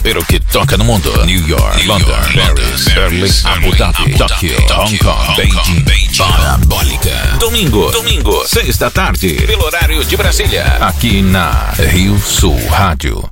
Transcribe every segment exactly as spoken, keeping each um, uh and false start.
saber o que toca no mundo. New York, New London, York, Paris, Berlim, Abu Dhabi, Tóquio, Hong Kong, Beijing, Beijing. Parabólica. Domingo, domingo, seis da tarde, pelo horário de Brasília. Aqui na Rio Sul Rádio.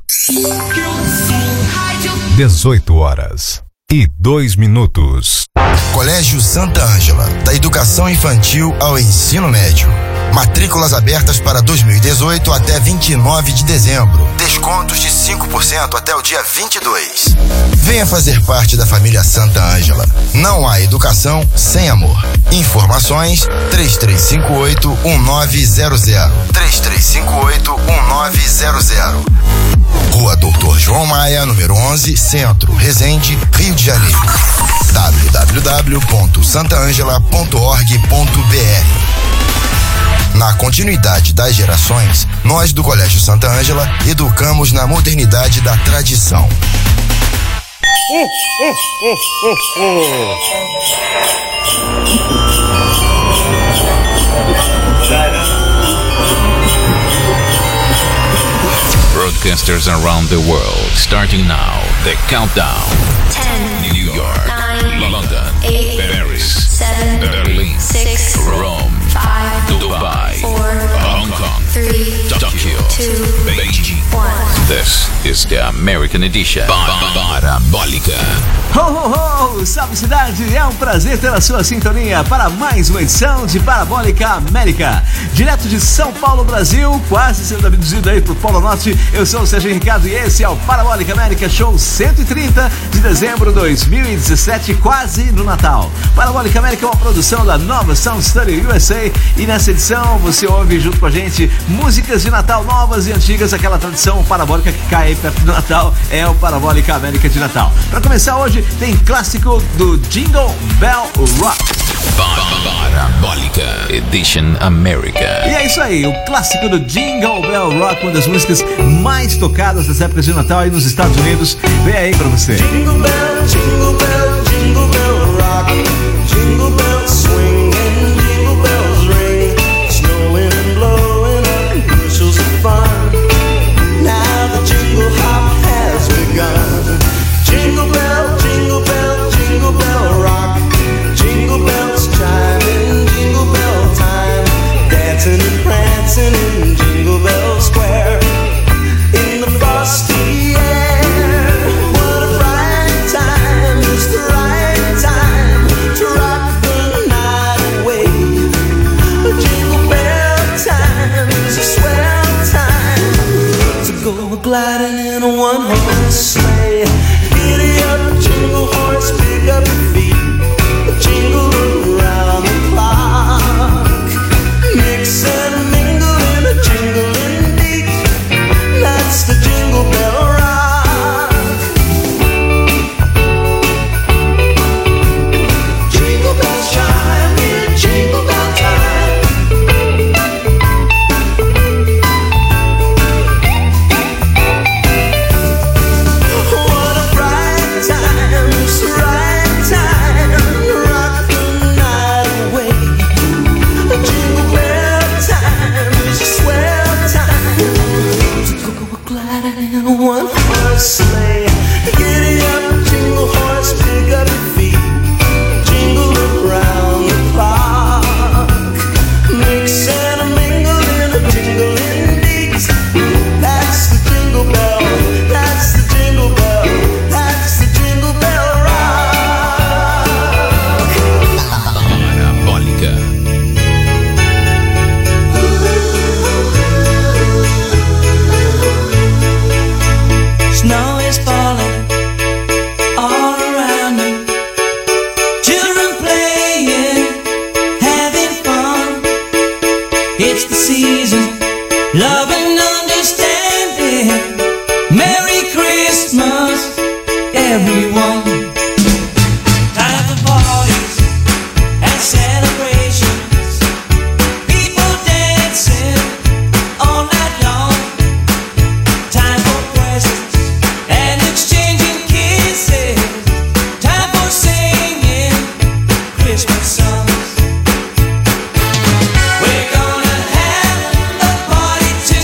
dezoito horas e dois minutos. Colégio Santa Ângela, da educação infantil ao ensino médio. Matrículas abertas para dois mil e dezoito até vinte e nove de dezembro. Descontos de cinco por cento até o dia vinte e dois. Venha fazer parte da família Santa Ângela. Não há educação sem amor. Informações três três cinco oito, um nove zero zero. três três cinco oito, um nove zero zero. Rua Doutor João Maia, número onze, Centro, Resende, Rio de Janeiro. w w w ponto santa angela ponto org ponto b r. Na continuidade das gerações, nós do Colégio Santa Ângela educamos na modernidade da tradição. Broadcasters around the world, starting now, the countdown. ten, New York, nine, London, eight, Paris, seven, Berlin, six, Rome, five, Dubai, four, Hong Kong, three, Tokyo, two, Beijing. one. This is the American edition. Parabólica. Ho, ho, ho! Salve cidade! É um prazer ter a sua sintonia para mais uma edição de Parabólica América. Direto de São Paulo, Brasil, quase sendo abduzido aí pro Polo Norte, eu sou o Sérgio Ricardo e esse é o Parabólica América Show cento e trinta de dezembro de dois mil e dezessete, quase no Natal. Parabólica América é uma produção da Nova Sound Studio U S A e nessa edição você ouve junto com a gente músicas de Natal novas e antigas, aquela tradição parabólica que cai aí perto do Natal, é o Parabólica América de Natal. Para começar hoje, tem clássico do Jingle Bell Rock. Parabólica Edition America. E é isso aí, o clássico do Jingle Bell Rock, uma das músicas mais tocadas das épocas de Natal aí nos Estados Unidos. Vem aí pra você. Jingle bell, jingle bell, jingle bell rock. Jingle bells swing and jingle bells ring. Snowing and blowing up bushels of fun. Now the jingle hop has begun. Jingle bell, jingle bell, jingle bell rock. Jingle bells chiming, jingle bell time. Dancing and prancing in Jingle Bell Square. In the frosty air, what a bright time, it's the right time to rock the night away. Jingle bell time is a swell time to go gliding in a one-horse sleigh. Giddy up, jingle horse, pick up your feet. Jingle around the clock. Mix and mingle in a jingling beat. That's the Jingle Bell Rock. Jingle bells chime in Jingle Bell time. What a bright time, it's the right time to rock the night away. Jingle bell time is a swell time to go gliding in a one-horse sleigh. Giddy up, jingle horse, pick up your feet. Jingle around the clock. Mix and a mingle in a jingling beat. That's the Jingle Bell, that's the Jingle Bell, that's the Jingle Bell Rock. Parabólica. Snow is falling all around me. Children playing, having fun. It's the season, love and understanding. Merry Christmas, everyone. Time for parties and celebrations. People dancing all night long. Time for presents and exchanging kisses. Time for singing Christmas songs. We're gonna have a party tonight.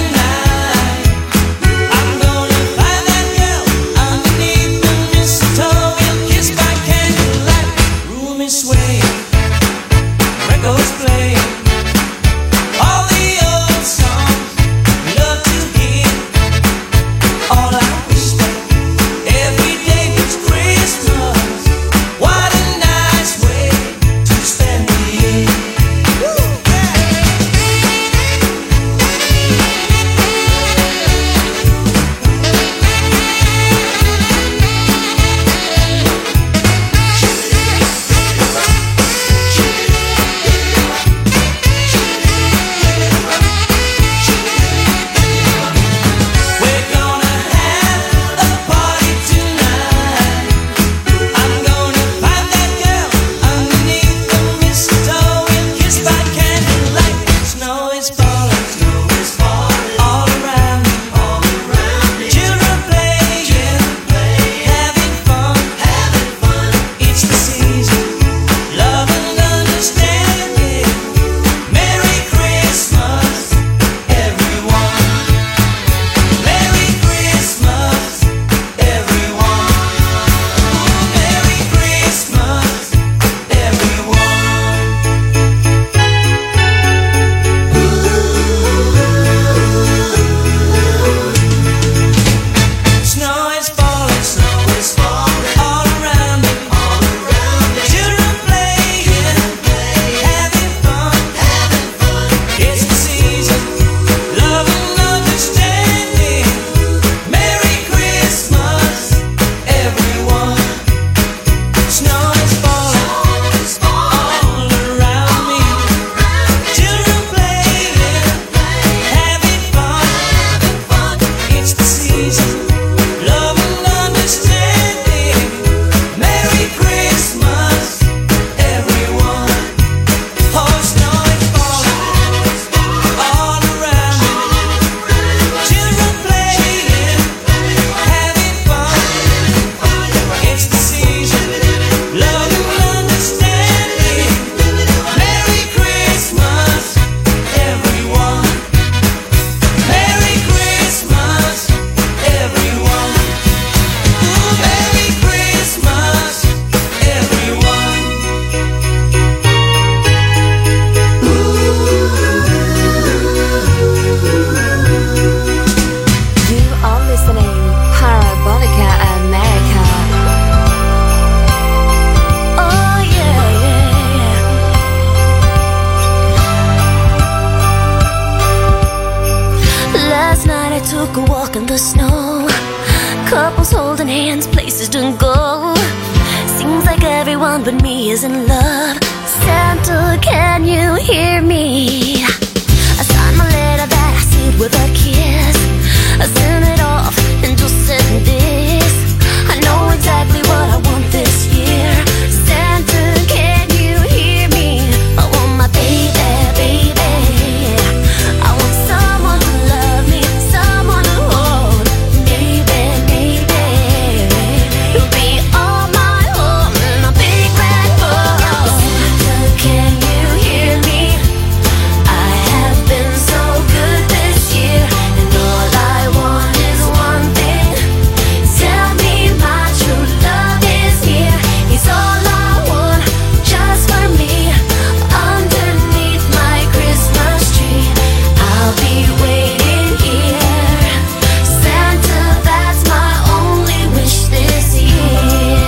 one but me is in love. Santa, can you hear me? I signed my letter that I sealed with a kiss. I sent it off and just said this: I know exactly what I want this year. Santa, can you hear me? I want my baby, baby. I want someone to love me, someone to hold. Maybe, maybe you'll be all my home in a big red bowl. Santa, can you hear me? I have been so good this year, and all I want is one thing. Tell me my true love is here. He's all I want, just for me. Underneath my Christmas tree, I'll be waiting here. Santa, that's my only wish this year.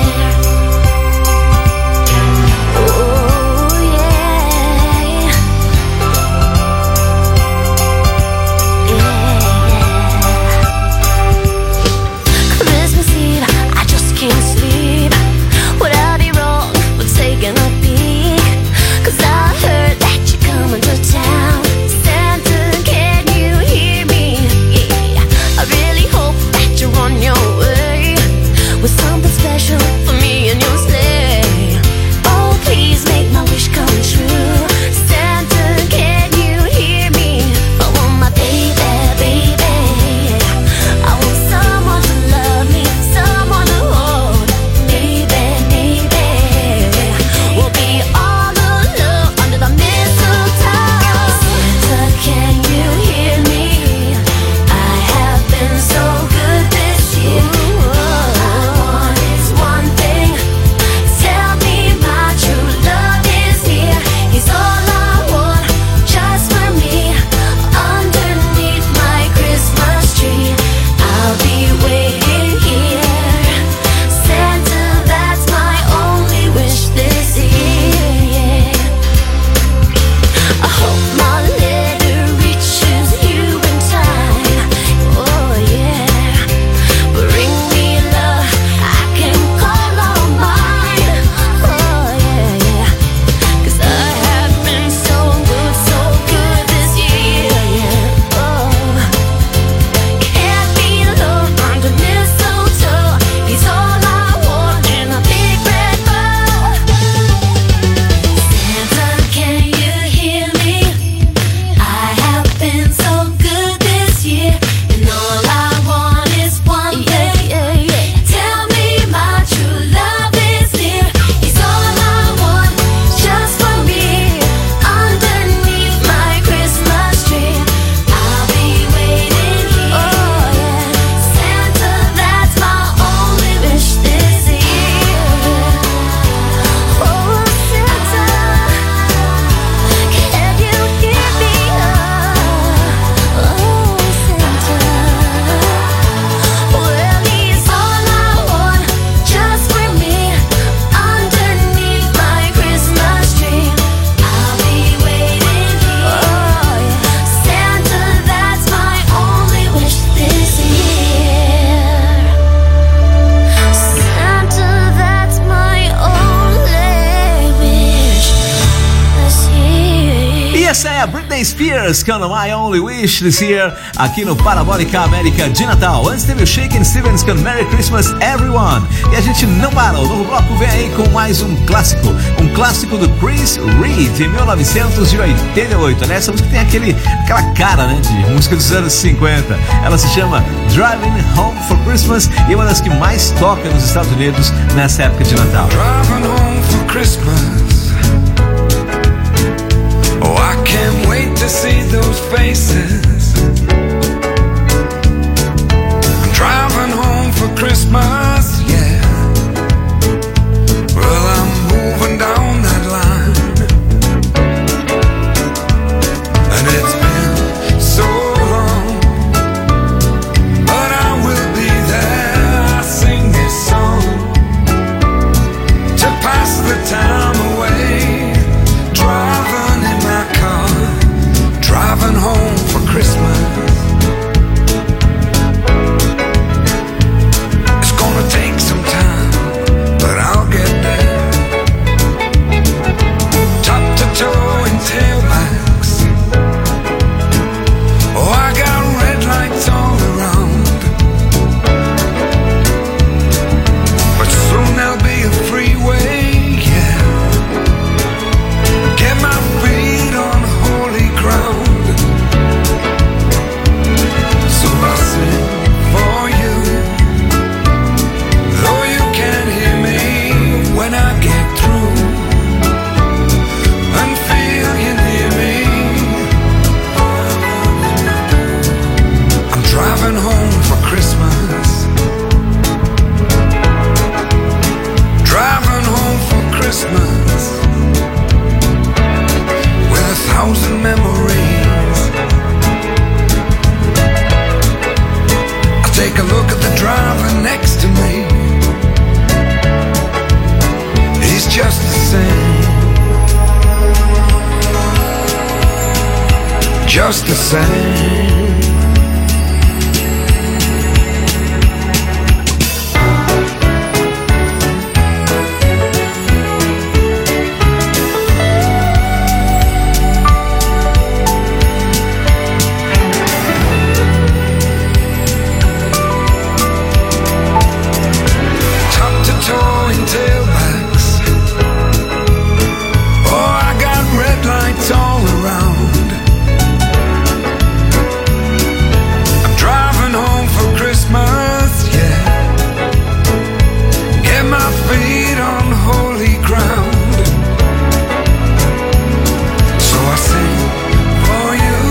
Oh yeah, yeah. Christmas Eve, I just can't sleep. Would I be wrong for taking a peek? 'Cause I heard that you're coming to town. Santa, can you hear me? Yeah, I really hope that you're on your way with something special for me and your sleigh. Oh, please make my wish come true. Santa, can you hear me? I want my baby, baby. I want someone to love me, someone to hold. Maybe, maybe we'll be all alone under the mistletoe. Santa, can you hear me? I have been so good this year. All I want is one thing. Tell me my true love is here. He's all I want, just for me. Underneath my Christmas tree, I'll be waiting here. Santa, that's my only wish this year. I hope my letter reaches you in time. Oh yeah, bring me love I can call all mine. Oh yeah, yeah. 'Cause I have been so good, so good this year. Yeah. Oh, can't be alone under mistletoe. He's all I want in a big red bowl. Santa, can you hear me? I have been so good this year, and all I want is one thing. Tell me my true love is here. He's all I want, just for me. Underneath my Christmas tree, I'll be waiting here. Oh yeah, Santa, that's my only wish this year. Oh Santa, can you hear me? Oh Santa, well he's all I want, just for me. Underneath my Christmas tree, I'll be waiting here. Oh yeah, Santa, that's my only wish this year. Santa, that's my only wish this year. E essa é a Britney Spears com My Only Wish This Year, aqui no Parabólica América de Natal. Antes teve o Shakin' Stevens com Merry Christmas Everyone. E a gente não para, o novo bloco vem aí com mais um clássico. Um clássico do Chris Reed, em mil novecentos e oitenta e oito. Né? Essa música tem aquele, aquela cara, né, de música dos anos cinquenta. Ela se chama Driving Home for Christmas e é uma das que mais toca nos Estados Unidos nessa época de Natal. Driving home for Christmas. Oh, I can't wait to see those faces. I'm driving home for Christmas, yeah. Well, I'm moving down that line, and it's been so long, but I will be there. I sing this song to pass the time away, driving in my car, driving home for Christmas. It's gonna take some time, but I'll get there. just the same. All around, I'm driving home for Christmas, yeah. Get my feet on holy ground. So I sing for you,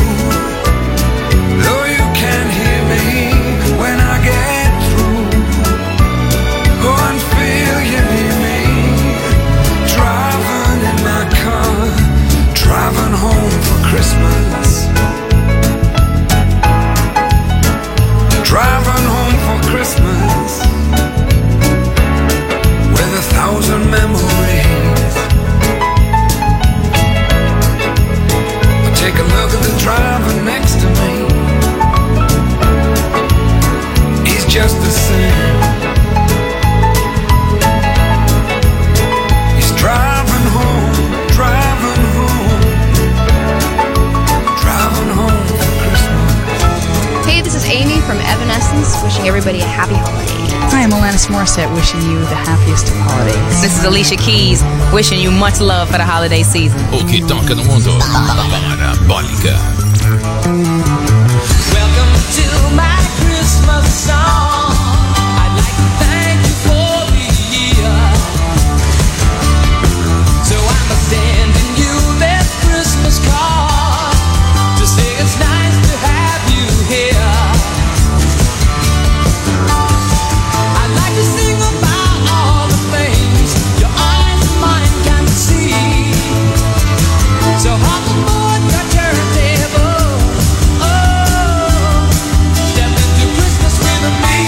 though you can't hear me when I get through. Go and feel you near me, driving in my car, driving home for Christmas. Driving home for Christmas with a thousand memories. I take a look at the driver next to me. He's just the same. He's driving home, driving home. Hey, this is Amy from Evanescence, wishing everybody a happy holiday. Hi, I'm Alanis Morissette, wishing you the happiest of holidays. This is Alicia Keys, wishing you much love for the holiday season. O que toca no mundo? Parabólica. Welcome to my Christmas song. I'd like to thank you for the year. So I'm sending you this Christmas card to say it's nice to have you here. I'd like to sing about all the things your eyes and mine can see. So hop aboard the turntable, oh, step into Christmas with me.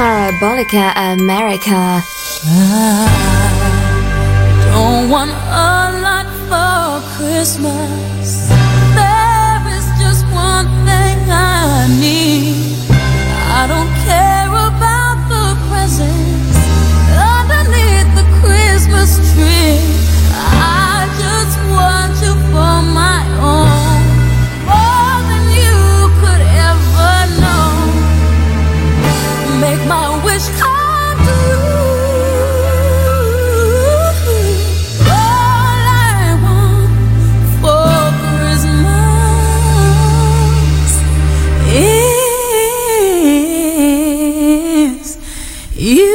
Parabolica America. I don't want a lot for Christmas. There is just one thing I need. I don't care about the presents underneath the Christmas tree. I just want you for my own, more than you could ever know. Make my wish come true. All I want for Christmas is you.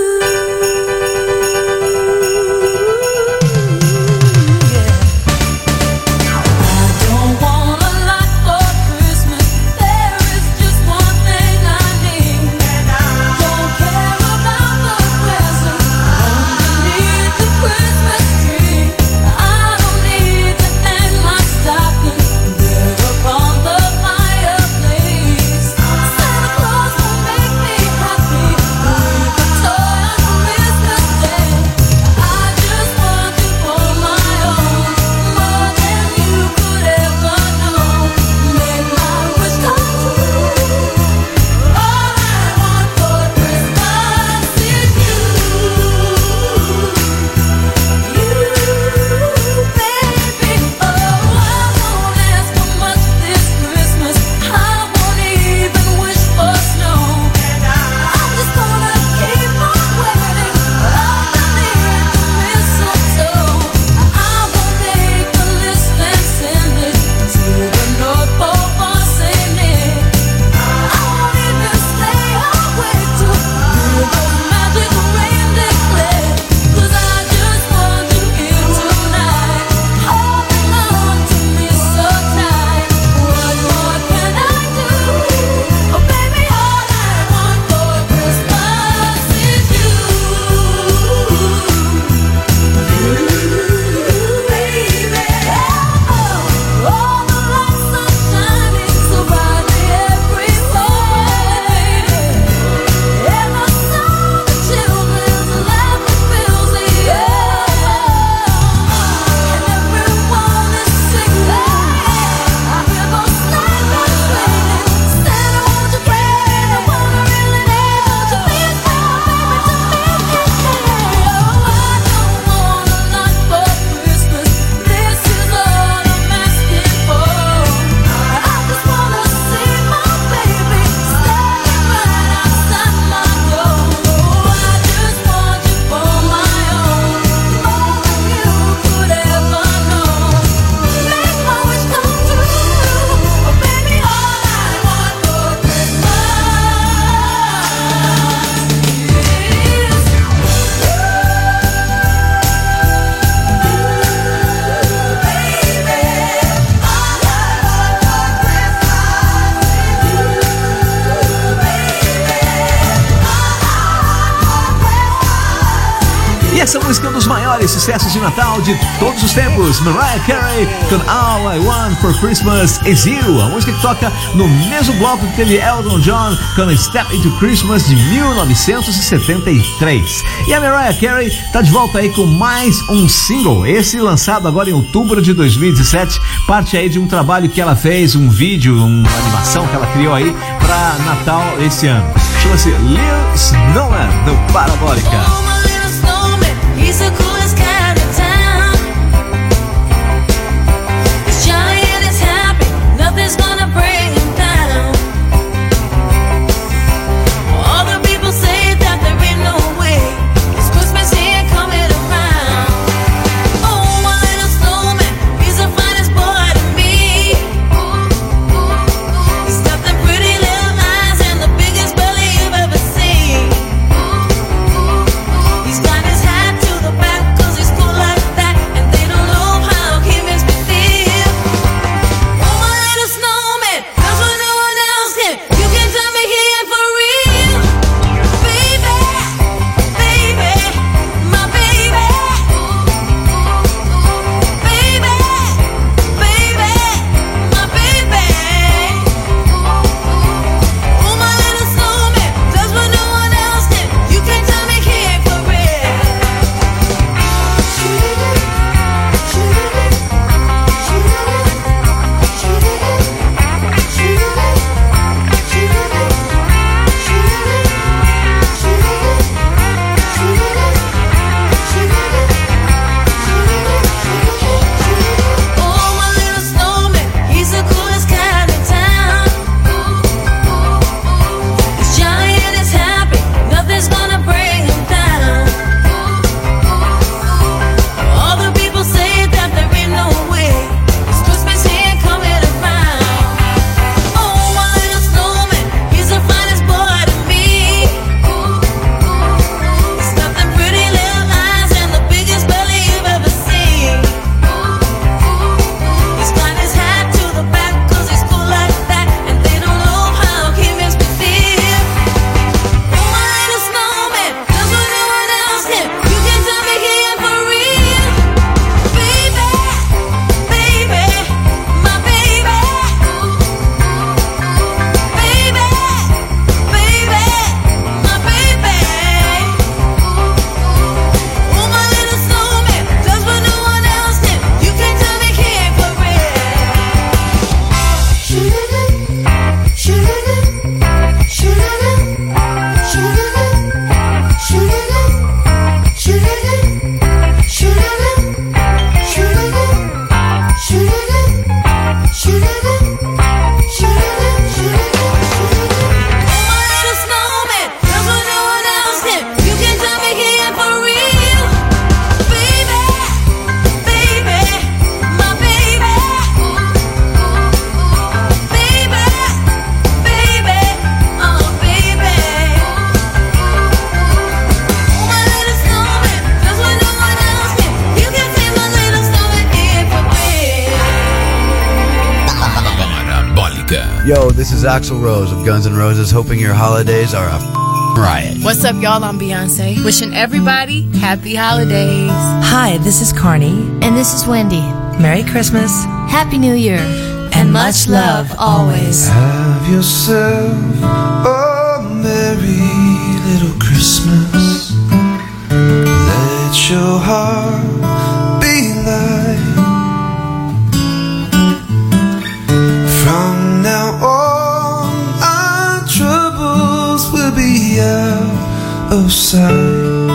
Essa música é um dos maiores sucessos de Natal de todos os tempos. Mariah Carey com All I Want for Christmas Is You. A música que toca no mesmo bloco que teve Elton John com Step Into Christmas de mil novecentos e setenta e três. E a Mariah Carey tá de volta aí com mais um single. Esse lançado agora em outubro de dois mil e dezessete. Parte aí de um trabalho que ela fez, um vídeo, uma animação que ela criou aí pra Natal esse ano. Chama-se Lil Snowman do Parabólica. He's the coolest cat in town. He's jolly and he's happy. Nothing's gonna bring him down. All the people say that there ain't no way. It's Christmas here coming around. Oh, my little snowman, he's the finest boy to me. He's got the pretty little eyes and the biggest belly you've ever seen. He's got his hat to the back 'cause he's Yo, this is Axl Rose of Guns N' Roses, hoping your holidays are a f- riot. What's up, y'all? I'm Beyonce. Wishing everybody happy holidays. Hi, this is Carney. And this is Wendy. Merry Christmas. Happy New Year. And much love always. Have yourself a merry little Christmas. Let your heart be light. From now on, our troubles will be out of sight.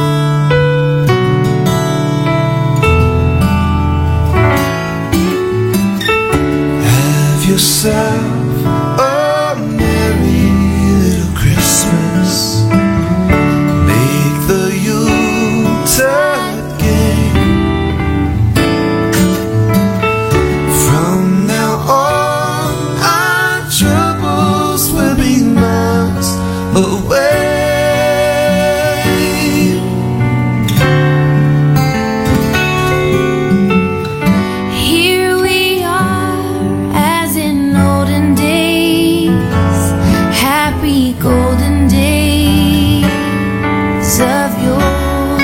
Have yourself a merry little Christmas. Make the Yuletide gay. From now on, our troubles will be miles away. Here we are, as in olden days, happy golden days of yore.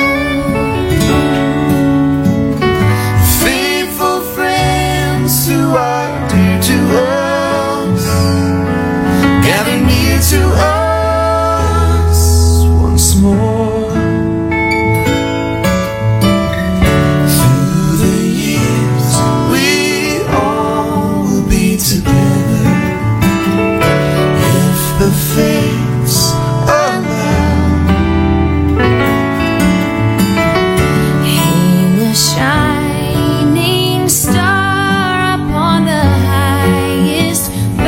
Faithful friends who are dear to us, gather near to us once more. Through the years, we all will be together, if the fates allow. Hang a shining star upon the highest bough,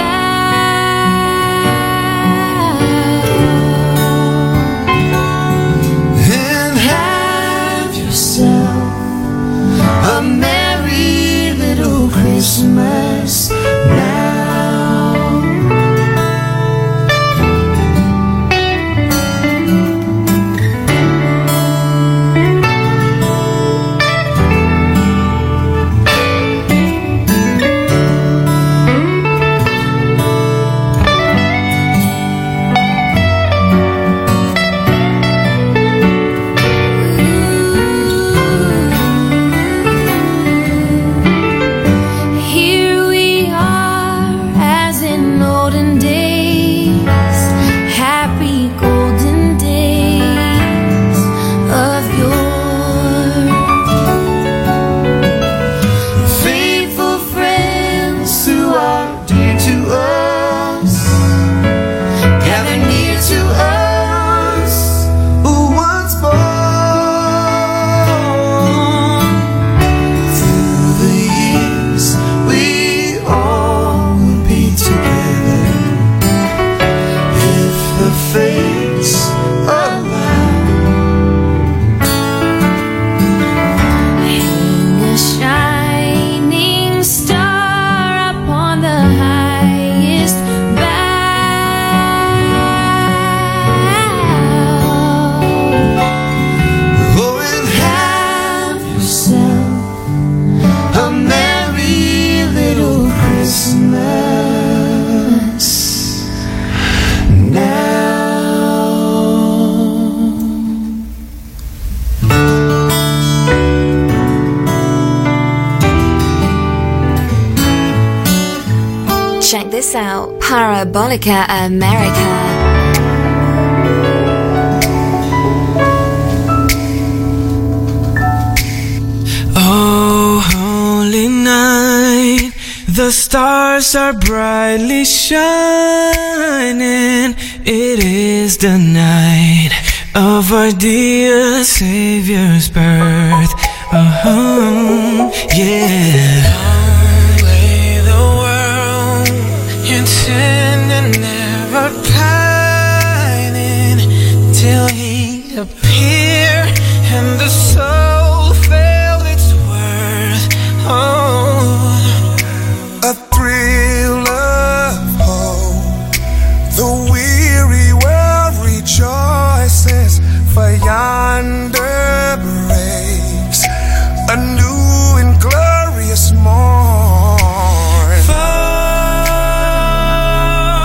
And have yourself a merry little Christmas now. here we are, as in olden days, happy golden days of yore. Faithful friends who are dear to us, gather near to us once more. Through the years, we all will be together, if the fates allow. Hang a shining star upon the highest bough. Oh, and have yourself a merry little Christmas now. Check this out. Parabolica America. Oh, holy night, the stars are brightly shining. It is the night of our dear Savior's birth. Oh, yeah. Long lay the world in sin and never pining, till He appeared and the soul felt its worth. Oh, a thrill of hope, the weary world rejoices, for yonder breaks a new and glorious morn. Far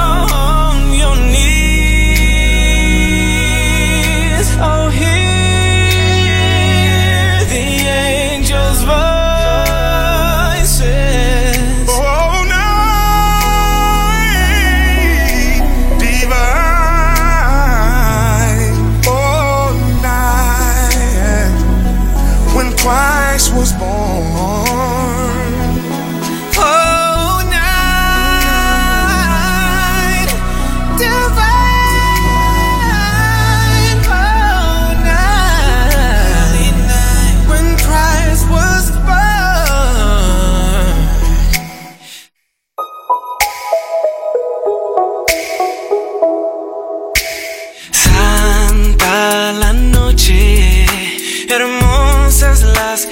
hermosas las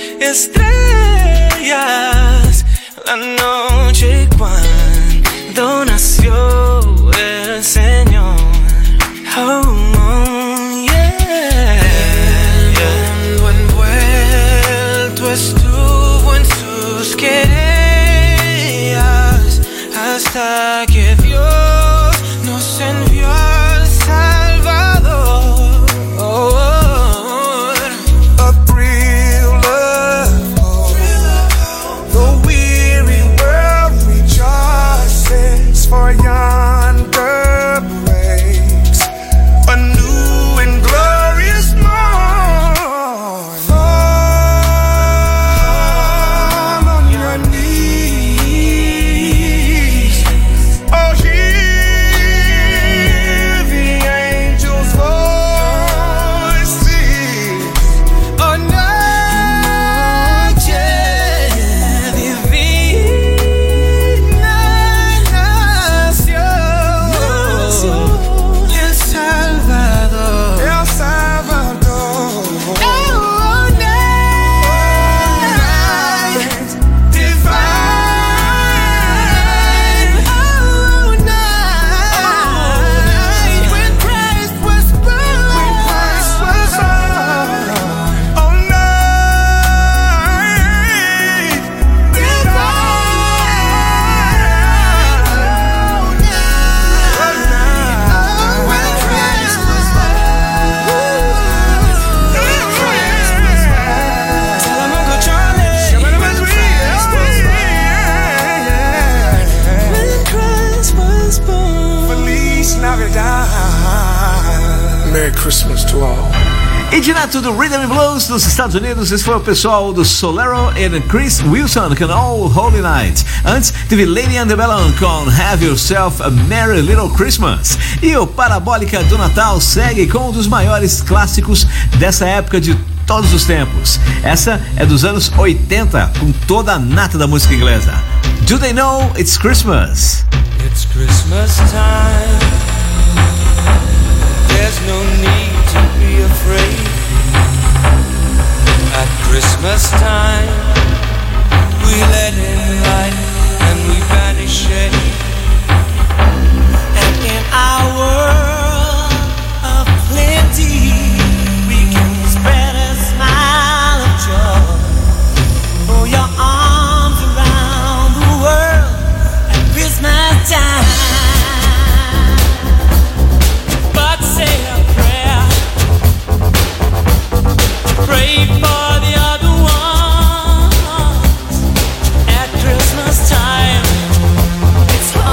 estrellas, la noche cuando nació el Señor. Oh, oh yeah. El mundo envuelto estuvo en sus querellas hasta que Dios nos envió al Salvador. Oh, oh. A real love, the weary world rejoices, for yonder breaks a new and glorious morn. Fall on your knees, oh hear the angels' voices. Oh noche divina nació el Salvador, el Salvador. Oh night divine, oh night when Christ was born, when Christ was born. Oh night divine, oh night when Christ was born, when Christ was born. Tell 'em Uncle Charlie, when Christ was born. Feliz Navidad. Merry Christmas to all. E direto do Rhythm and Blues dos Estados Unidos, esse foi o pessoal do Solero e Chris Wilson com All Holy Night. Antes teve Lady Antebellum com Have Yourself a Merry Little Christmas. E o Parabólica do Natal segue com um dos maiores clássicos dessa época de todos os tempos. Essa é dos anos oitenta, com toda a nata da música inglesa. Do They Know It's Christmas? It's Christmas time. There's no need to be afraid. At Christmas time, we let in light and we banish shade. And in our world of plenty, we can spread a smile of joy. Throw your arms around the world at Christmas time. But say a prayer, pray for the other ones. At Christmas time, it's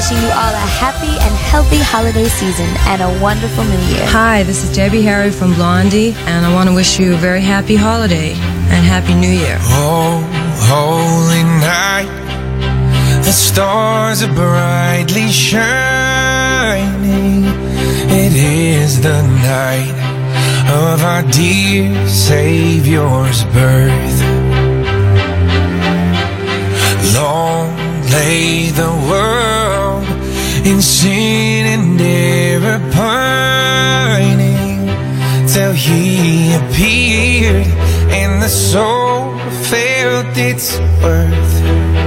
wishing you all a happy and healthy holiday season and a wonderful new year. Hi, this is Debbie Harry from Blondie, and I want to wish you a very happy holiday and happy new year. Oh, holy night, the stars are brightly shining. It is the night of our dear Savior's birth. Long lay the world in sin and error pining, till he appeared and the soul felt its worth.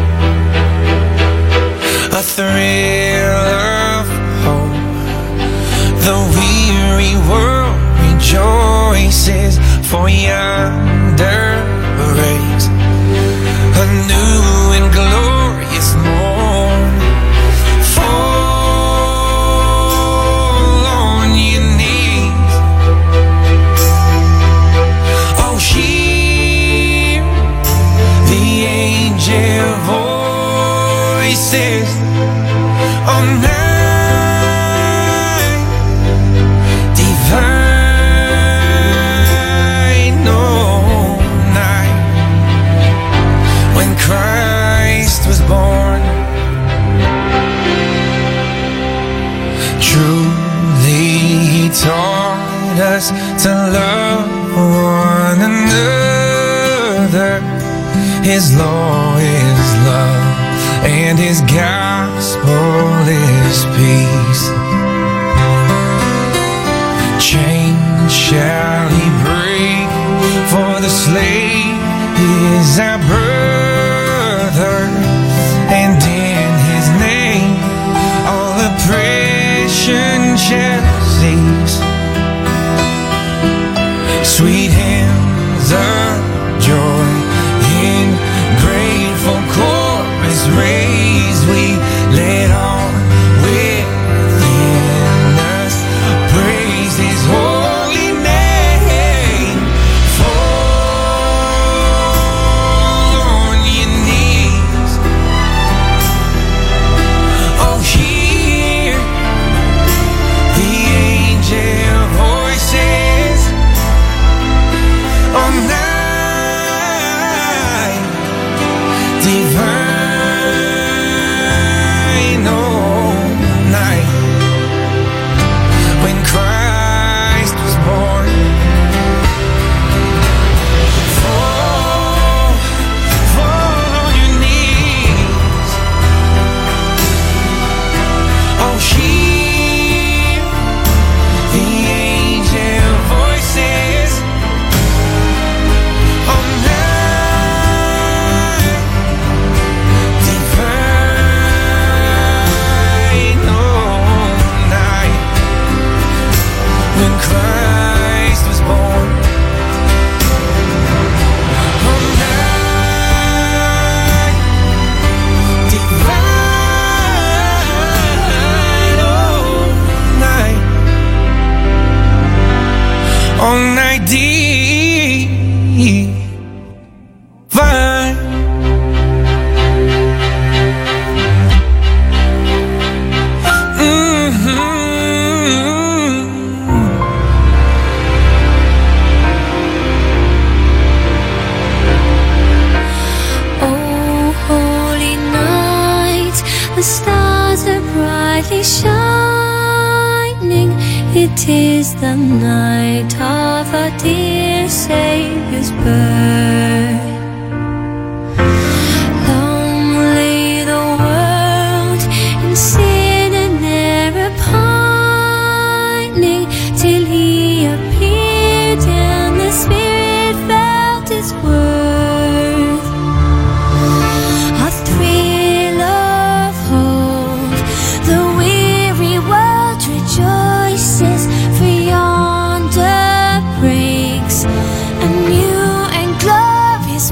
A thrill of hope, the weary world rejoices, for yonder breaks a new and glorious morn. Fall on your knees, oh, hear the angel voices. Oh, night divine, oh, night when Christ was born. Truly he taught us to love one another. His law is love and his gospel is peace. Chains shall he break, for the slave is our brother, and in his name all oppression shall cease. Sweet hymns of joy in grateful chorus raise we, let all within us praise his holy name. Fall on your knees, oh, hear the angel voices. Oh, night divine, oh, night when Christ was born. Fall, fall on your knees, oh, hear the angel voices. Oh, night divine, oh, night when Christ was born. Oh, night divine, oh, night, oh, night divine. Oh, holy night, the stars are brightly shining. It is the night of our dear Savior's birth. Long lay the world in sin and error pining, till he appeared and the Spirit felt his worth. A thrill of hope, the weary world rejoices, for yonder breaks a new and glorious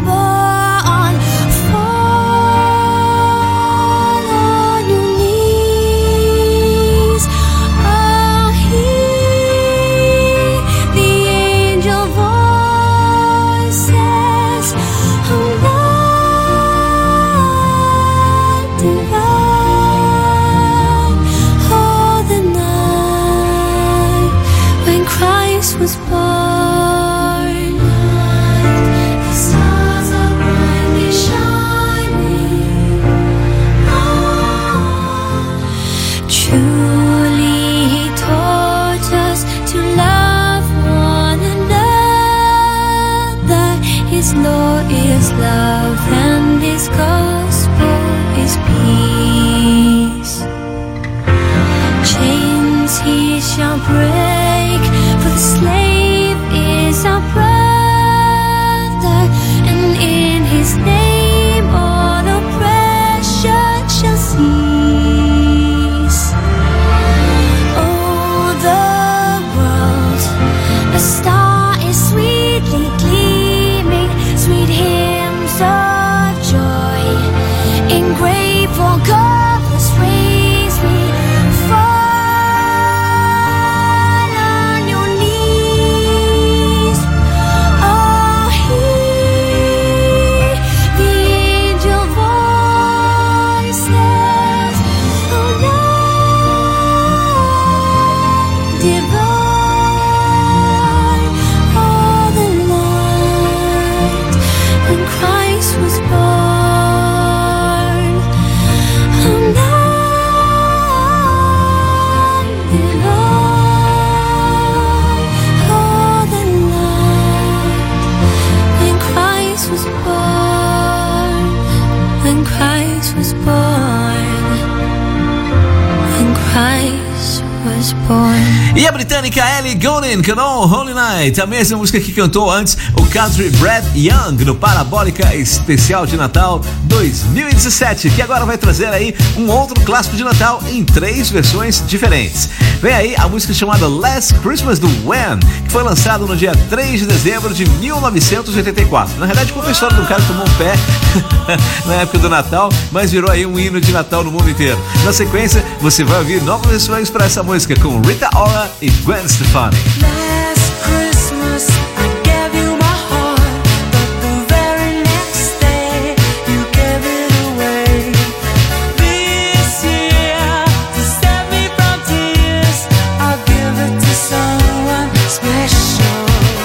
E a britânica Ellie Goulding cantou Holy Night, a mesma música que cantou antes o country Brad Young no Parabólica Especial de Natal dois mil e dezessete, que agora vai trazer aí um outro clássico de Natal em três versões diferentes. Vem aí a música chamada Last Christmas do Wham, que foi lançado no dia três de dezembro de mil novecentos e oitenta e quatro. Na verdade, conta a história do cara que tomou um pé na época do Natal, mas virou aí um hino de Natal no mundo inteiro. Na sequência, você vai ouvir novas versões para essa música com Rita Ora e Gwen Stefani. Last Christmas I gave you my heart, but the very next day you gave it away. This year, to save me from tears, I'll give it to someone special.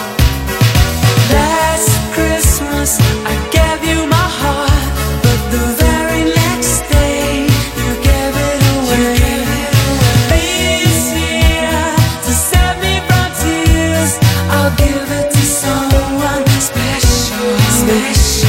Last Christmas I gave you my heart, but the very next day you gave it away. This year, to save me from tears, I'll give it to someone special, special.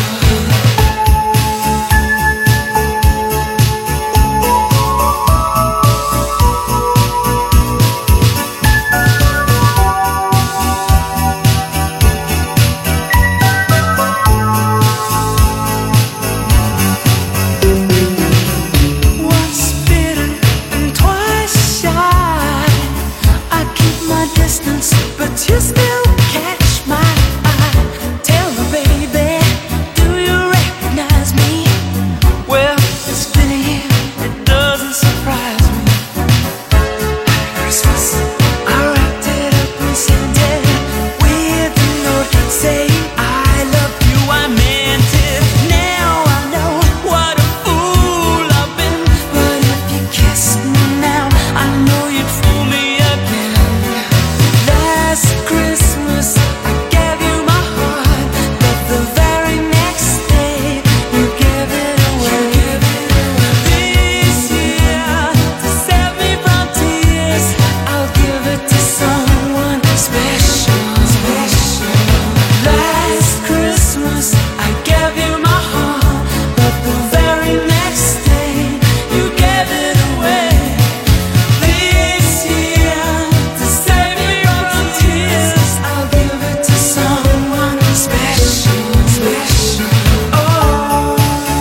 Once bitten and twice shy, I keep my distance, but you still catch my eye. Tell me, baby, do you recognize me? Well, it's been a year, it doesn't surprise me. Christmas, I wrapped it up and sent it with a note saying I love you, I meant it. Now I know what a fool I've been, but if you kissed me now, I know you'd fool me again. Last Christmas I gave you my heart, but the very next day you gave it away. This year, to save me from tears, I'll give it to someone special, special. Last Christmas I gave you my heart, but the very next day you gave it away. This year, to save me from tears, I'll give it to someone special, special. Oh,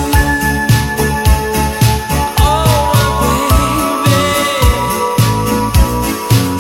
oh, baby.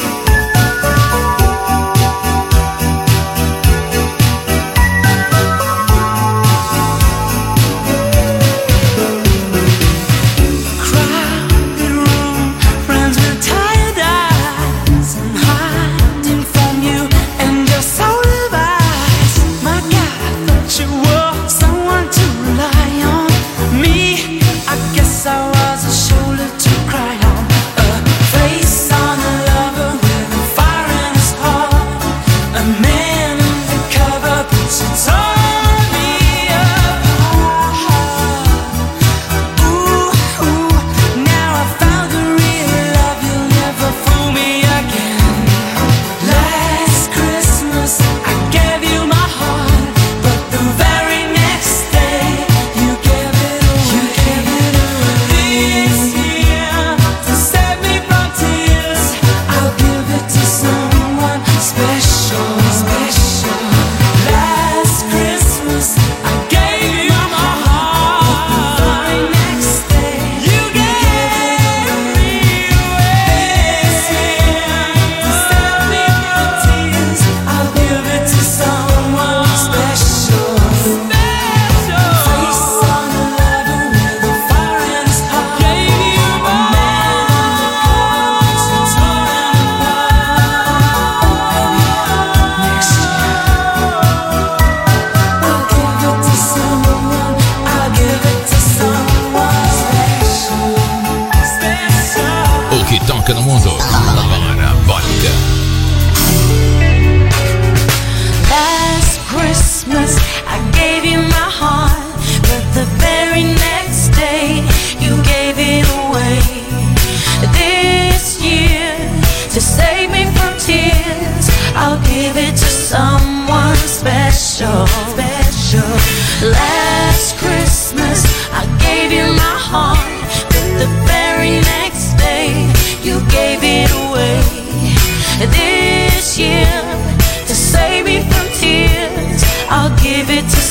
Crowded room, friends with tired eyes. I'm hiding from you and your soul of eyes. My God, I thought you were someone to rely on. Me, I guess I was a shoulder to cry on. A face on a lover with a fire in his heart. A man undercover puts it on me apart. Ooh, ooh, now I found the real love, you'll never fool me again. Last Christmas I gave you my heart, but the very next day you gave it away. This year, to save me from tears, I'll give it to someone special, special. Last Christmas I gave you my heart, but the very next day you gave me away. This year, to save me from tears, I'll give it to someone special, special. Face on a lover with a fire in his heart. Gave you my man undercover puts it torn apart. Baby,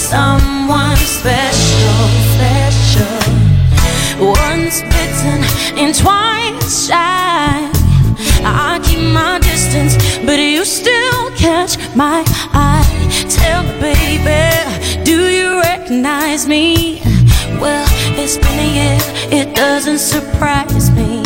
someone special, special. Once bitten and twice shy. I keep my distance, but you still catch my eye. Tell me, baby, do you recognize me? Well, it's been a year, it doesn't surprise me.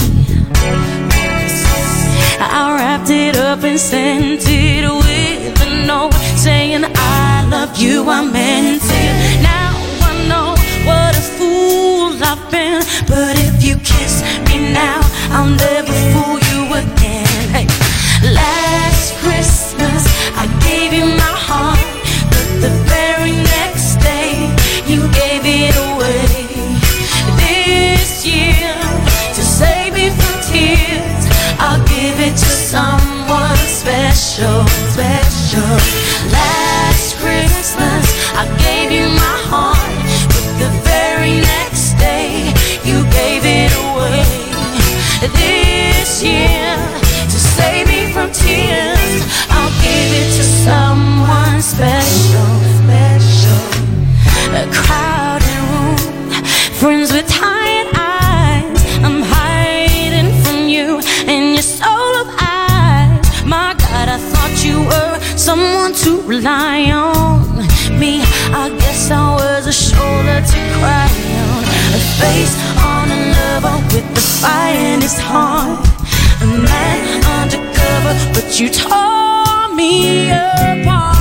I wrapped it up and sent it with a note saying I love you, I meant it. Now I know what a fool I've been, but if you kiss me now, I'll never fool you again. Hey. Last Christmas I gave you my heart, but the very next day you gave it away. This year, to save me from tears, I'll give it to someone special, special. Last Christmas I gave you my heart, but the very next day you gave it away. This year, to save me from tears, I'll give it to someone special, special. A crowded room, friends with tired eyes. I'm hiding from you and your soul of eyes. My God, I thought you were someone to rely on. Me, I guess I was a shoulder to cry on, a face on a lover with the fire in his heart. A man undercover, but you tore me apart.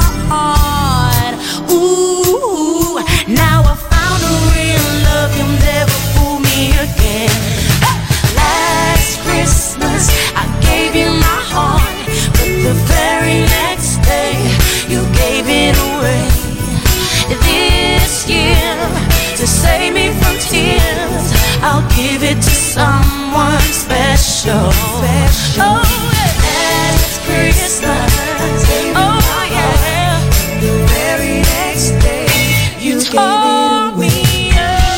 Ooh, now I found a real love, you'll never fool me again. Last Christmas I gave you my heart, but the very next day you gave it away. This year, to save me from tears, I'll give it to someone special, special. Oh, yeah. Last Christmas, oh yeah, the very next day you tore me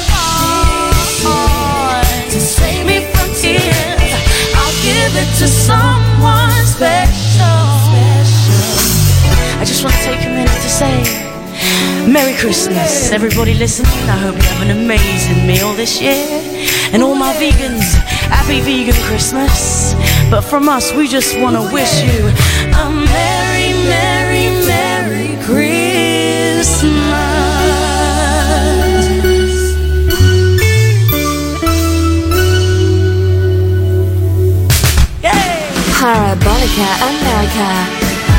apart. To save me from tears, I'll give it to someone special, special. I just want to take a minute to say Merry Christmas, everybody listening. I hope you have an amazing meal this year. And all my vegans, happy vegan Christmas. But from us, we just want to wish you a Merry, Merry, Merry Christmas. Yay! Parabolica America.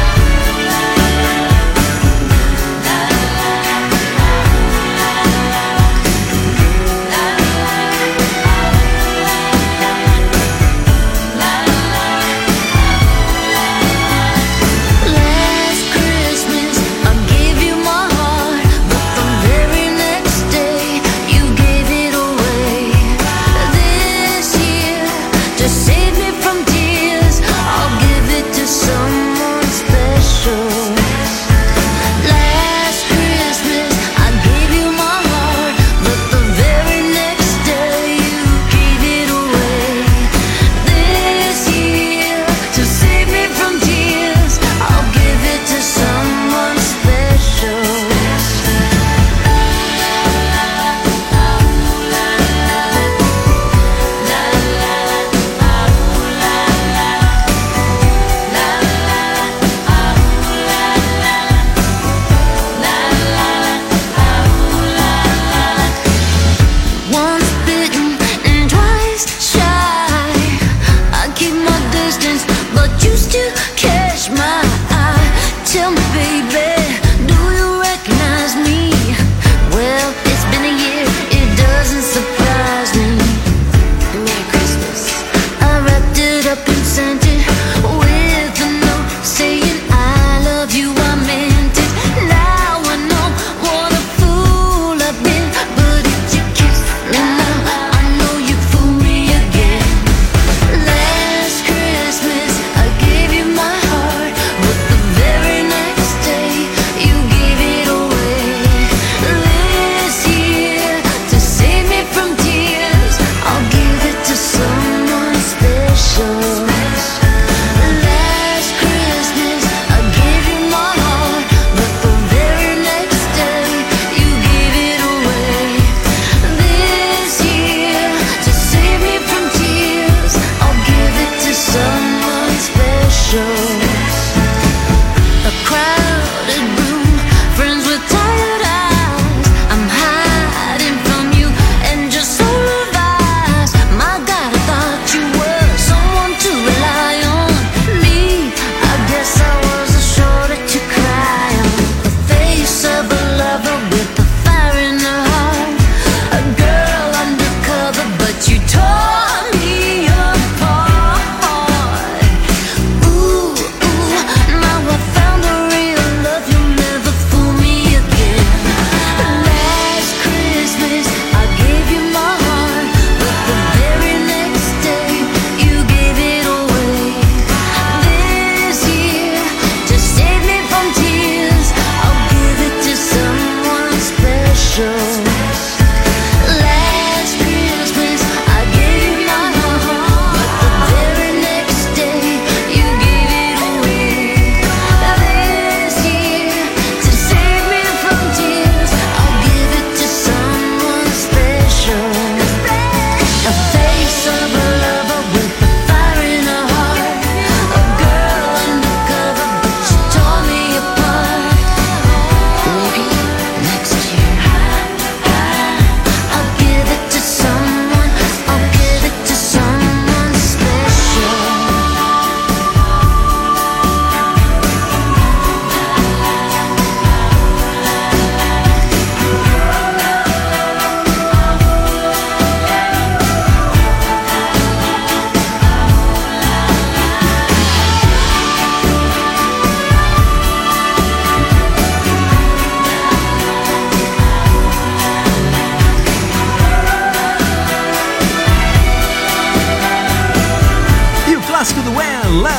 Save me from tears, I'll give it to someone special.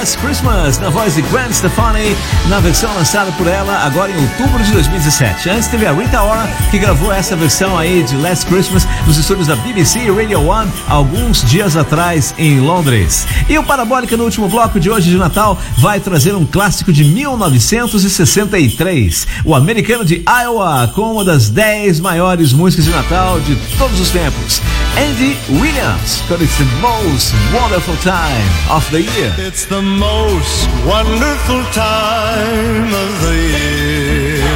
Last Christmas, na voz de Gwen Stefani, na versão lançada por ela agora em outubro de dois mil e dezessete. Antes teve a Rita Ora, que gravou essa versão aí de Last Christmas nos estúdios da B B C e Radio One alguns dias atrás em Londres. E o Parabólica no último bloco de hoje de Natal vai trazer um clássico de mil novecentos e sessenta e três, o americano de Iowa, com uma das dez maiores músicas de Natal de todos os tempos, Andy Williams, because it's the most wonderful time of the year. It's the most wonderful time of the year,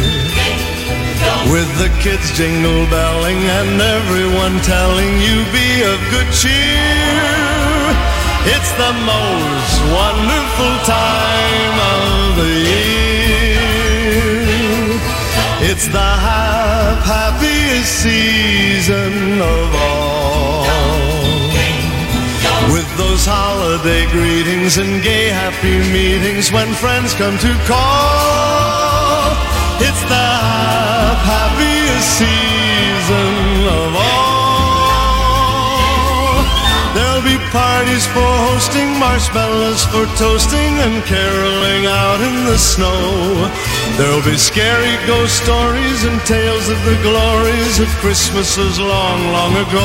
with the kids jingle belling and everyone telling you be of good cheer. It's the most wonderful time of the year. It's the hap- happiest season of all, with those holiday greetings and gay happy meetings when friends come to call. It's the hap- happiest season of all. There'll be parties for hosting, marshmallows for toasting, and caroling out in the snow. There'll be scary ghost stories and tales of the glories of Christmases long, long ago.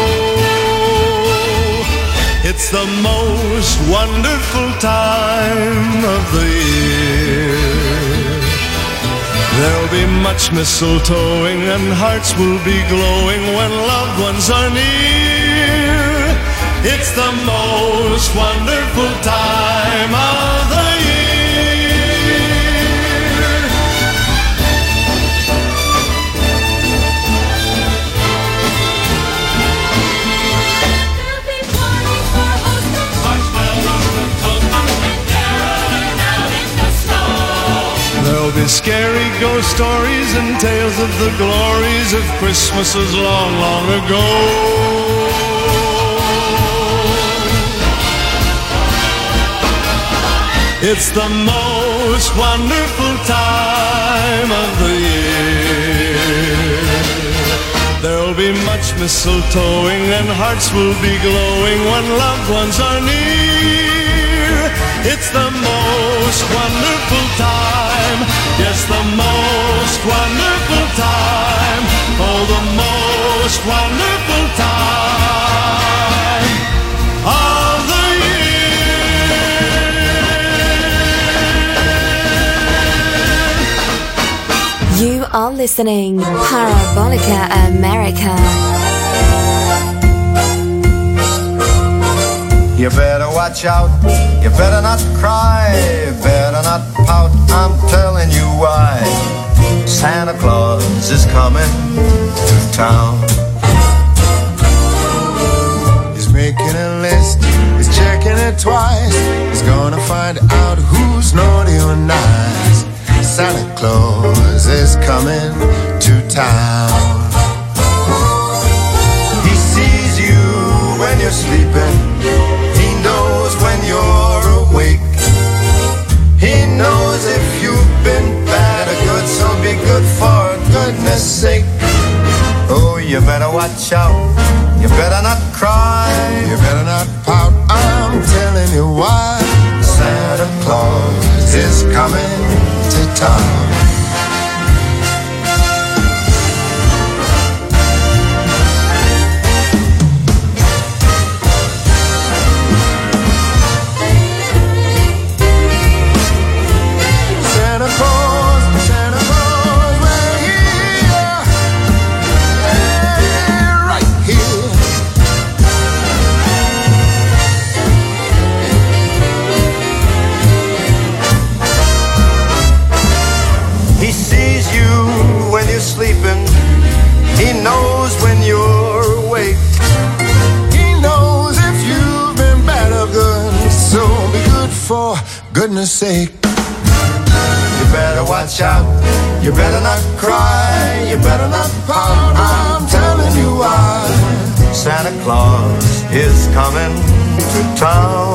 It's the most wonderful time of the year. There'll be much mistletoeing and hearts will be glowing when loved ones are near. It's the most wonderful time of the year. There'll be parties for hosting, marshmallows and toasting, and caroling out in the snow. There'll be scary ghost stories and tales of the glories of Christmases long, long ago. It's the most wonderful time of the year. There'll be much mistletoeing and hearts will be glowing when loved ones are near. It's the most wonderful time, yes, the most wonderful time, oh, the most wonderful time of the year. You are listening Parabolica America. You better watch out, you better not cry, you better not pout, I'm telling you why. Santa Claus is coming to town. He's making a list, he's checking it twice, he's gonna find out who's naughty or nice. Santa Claus is coming to town. He sees you when you're sleeping, he knows when you're awake. He knows if you've been bad or good, so be good for goodness sake. Oh, you better watch out, you better not cry, you better not pout, I'm telling you why. Santa Claus is coming to town. Santa Claus, Santa Claus, we're here, yeah, right here. He sees you when you're sleeping, he knows when you're awake. He knows if you've been bad or good, so be good for goodness sake. You better watch out, you better not cry, you better not pout, I'm telling you why. Santa Claus is coming to town.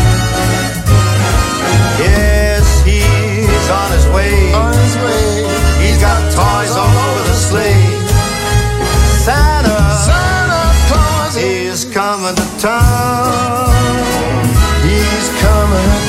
Yes, he's on his way, on his way. He's got toys all over the sleigh. Santa, Santa Claus is coming to town. He's coming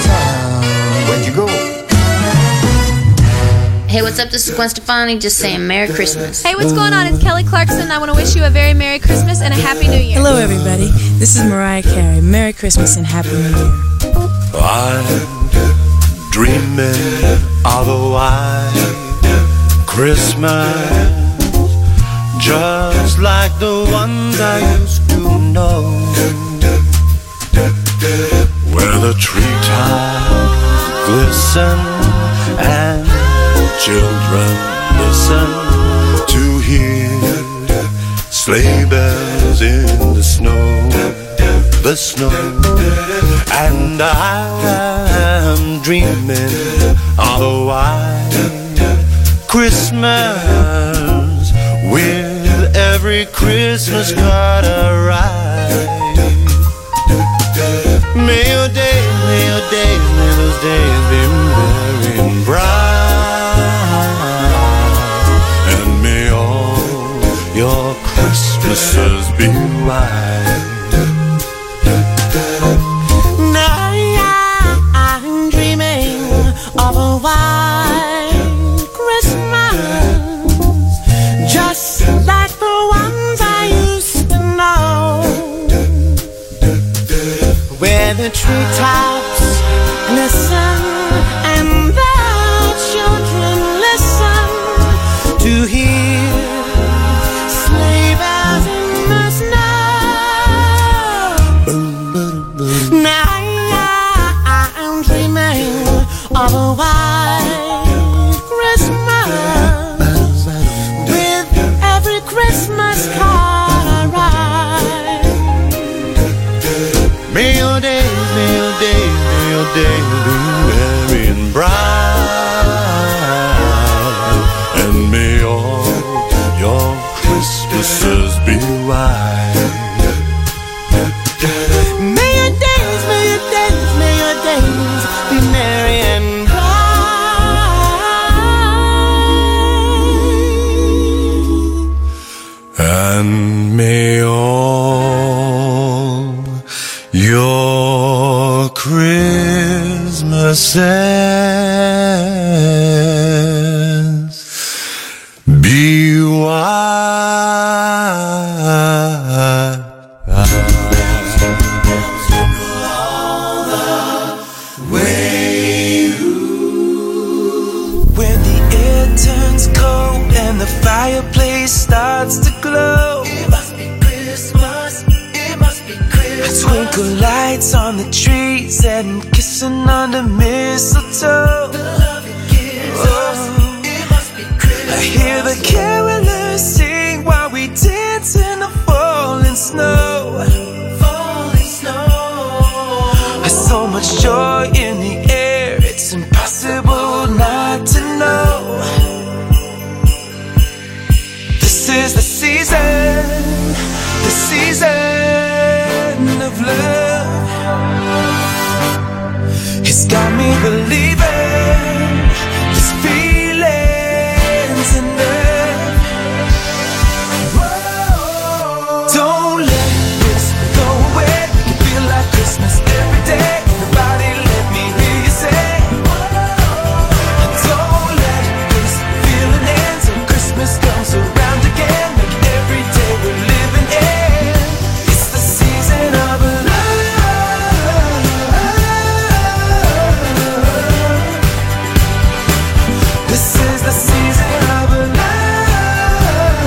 Hey, what's up? This is Gwen Stefani, just saying Merry Christmas. Hey, what's going on? It's Kelly Clarkson. I want to wish you a very Merry Christmas and a Happy New Year. Hello, everybody. This is Mariah Carey. Merry Christmas and Happy New Year. I'm dreaming of a white Christmas, just like the ones I used to know, where the treetops glisten and children listen to hear sleigh bells in the snow, the snow. And I am dreaming of a white Christmas, with every Christmas card I write. May your days, may your days, may those days be merry and bright, and may all your Christmases be white. Now I'm dreaming of a white Christmas, just like the ones I used to know, where the treetops glisten and the children listen to hear sleigh bells in the snow. Now I'm dreaming of a white Christmas, with every Christmas card I write. May your days, may your days, may your days be merry and bright, and may all your Christmases be white. May your days, may your days, may your days be merry and bright, And may all your Christmases be white. when the air turns cold and the fireplace starts to glow. It must be Christmas, it must be Christmas. I twinkle lights on the trees and kissing under mistletoe. The love it gives us, it must be Christmas. I hear the carolers sing while we dance in the falling snow. Falling snow. There's so much joy in the air, it's impossible not to know. This is the season, the season of love. It's got me believing this feeling's enough. Don't let this go away. Make it feel like Christmas every day. Everybody let me hear you say, don't let this feeling end till Christmas comes around again. Make every day we're living in. It's the season of love. This is the season of love.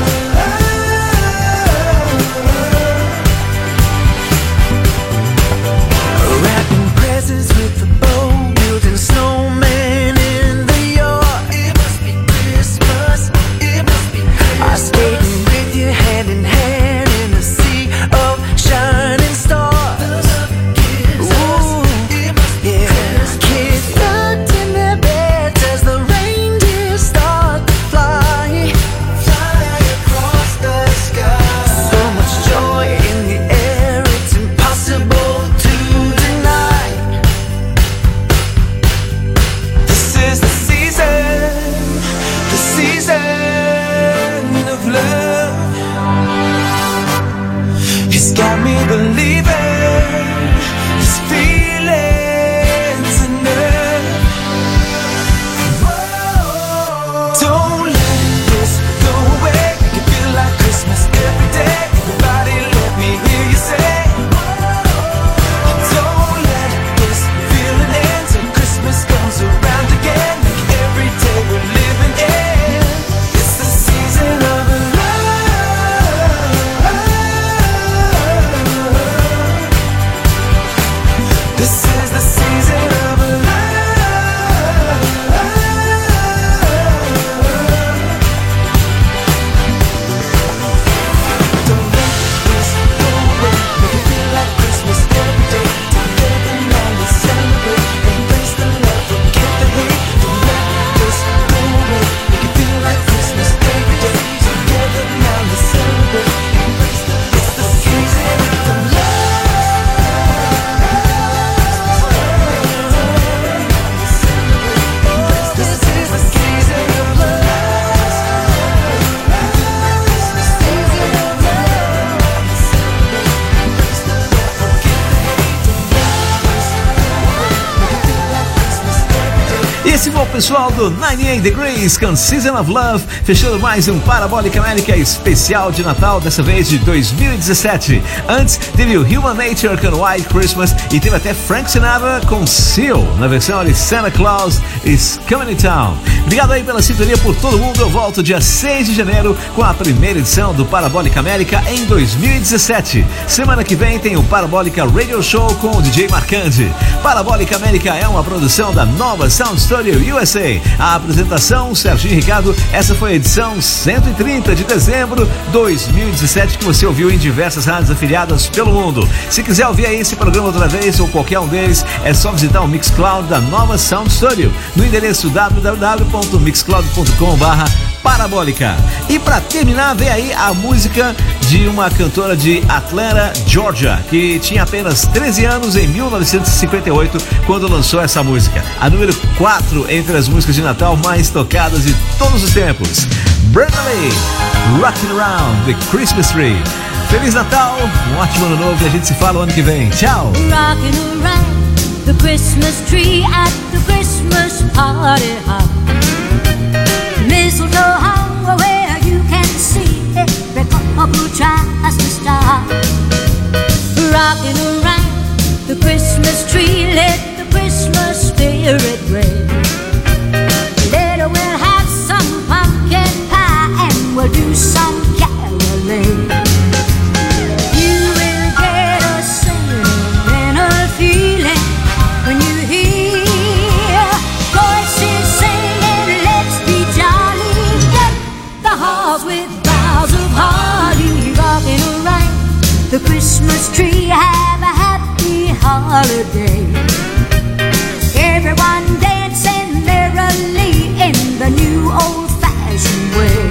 Wrapping presents with a bow, building snowman in the yard. It must be Christmas, it must be Christmas. I'm skating with you hand in hand in a sea of shining stars. Ooh, yeah. Kids tucked in their beds as the reindeer start to fly, fly across the sky. So much joy in the air, it's impossible to deny. This is the season, the season of love. It's got me believing this feeling's enough. E esse foi o pessoal do noventa e oito Degrees com Season of Love, fechando mais um Parabólica América especial de Natal, dessa vez de dois mil e dezessete. Antes teve o Human Nature com White Christmas e teve até Frank Sinatra com Seal, na versão de Santa Claus is Coming to Town. Obrigado aí pela sintonia por todo mundo. Eu volto dia seis de janeiro com a primeira edição do Parabólica América em dois mil e dezessete. Semana que vem tem o Parabólica Radio Show com o D J Marcante. Parabólica América é uma produção da Nova Sound Studio U S A. A apresentação, Serginho Ricardo. Essa foi a edição cento e trinta de dezembro de dois mil e dezessete, que você ouviu em diversas rádios afiliadas pelo mundo. Se quiser ouvir aí esse programa outra vez ou qualquer um deles, é só visitar o Mixcloud da Nova Sound Studio no endereço w w w ponto mixcloud ponto com barra Parabólica. E pra terminar, vem aí a música de uma cantora de Atlanta, Georgia, que tinha apenas treze anos em mil novecentos e cinquenta e oito quando lançou essa música. A número quatro entre as músicas de Natal mais tocadas de todos os tempos. Brenda Lee, Rockin' Around the Christmas Tree. Feliz Natal, um ótimo ano novo e a gente se fala o ano que vem. Tchau! Rockin' around the Christmas tree at the Christmas party hop. Mistletoe hung where you can see every couple tries to stop. Rocking around the Christmas tree, let the Christmas spirit reign. Later we'll have some pumpkin pie and we'll do some caroling. You will get a sentimental feeling when you hear voices singing, let's be jolly. Deck the halls with boughs of holly, rocking around the Christmas tree. Have a happy holiday. Everyone dancing merrily in the new old-fashioned way.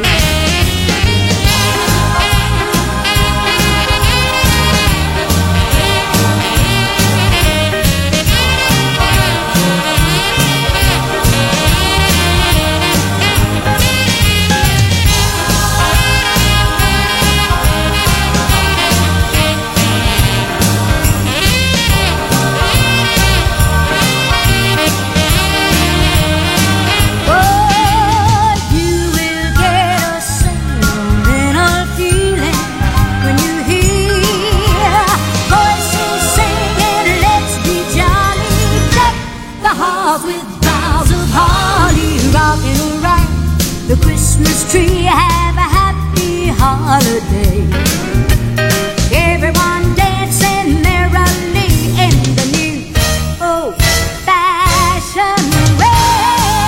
The Christmas tree, have a happy holiday. Everyone dancing merrily in the new old-fashioned way.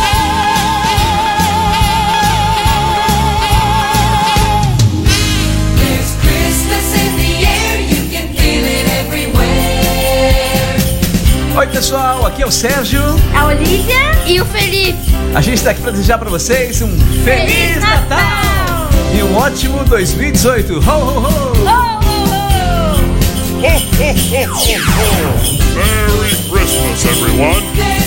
There's Christmas in the air, you can feel it everywhere. Oi pessoal, aqui é o Sérgio, a Olivia e o Felipe. A gente está aqui para desejar para vocês um Feliz, Feliz Natal! Natal e um ótimo dois mil e dezoito. Ho, ho, ho! Ho, ho, ho! Ho, ho, ho, ho, ho! Merry Christmas, everyone!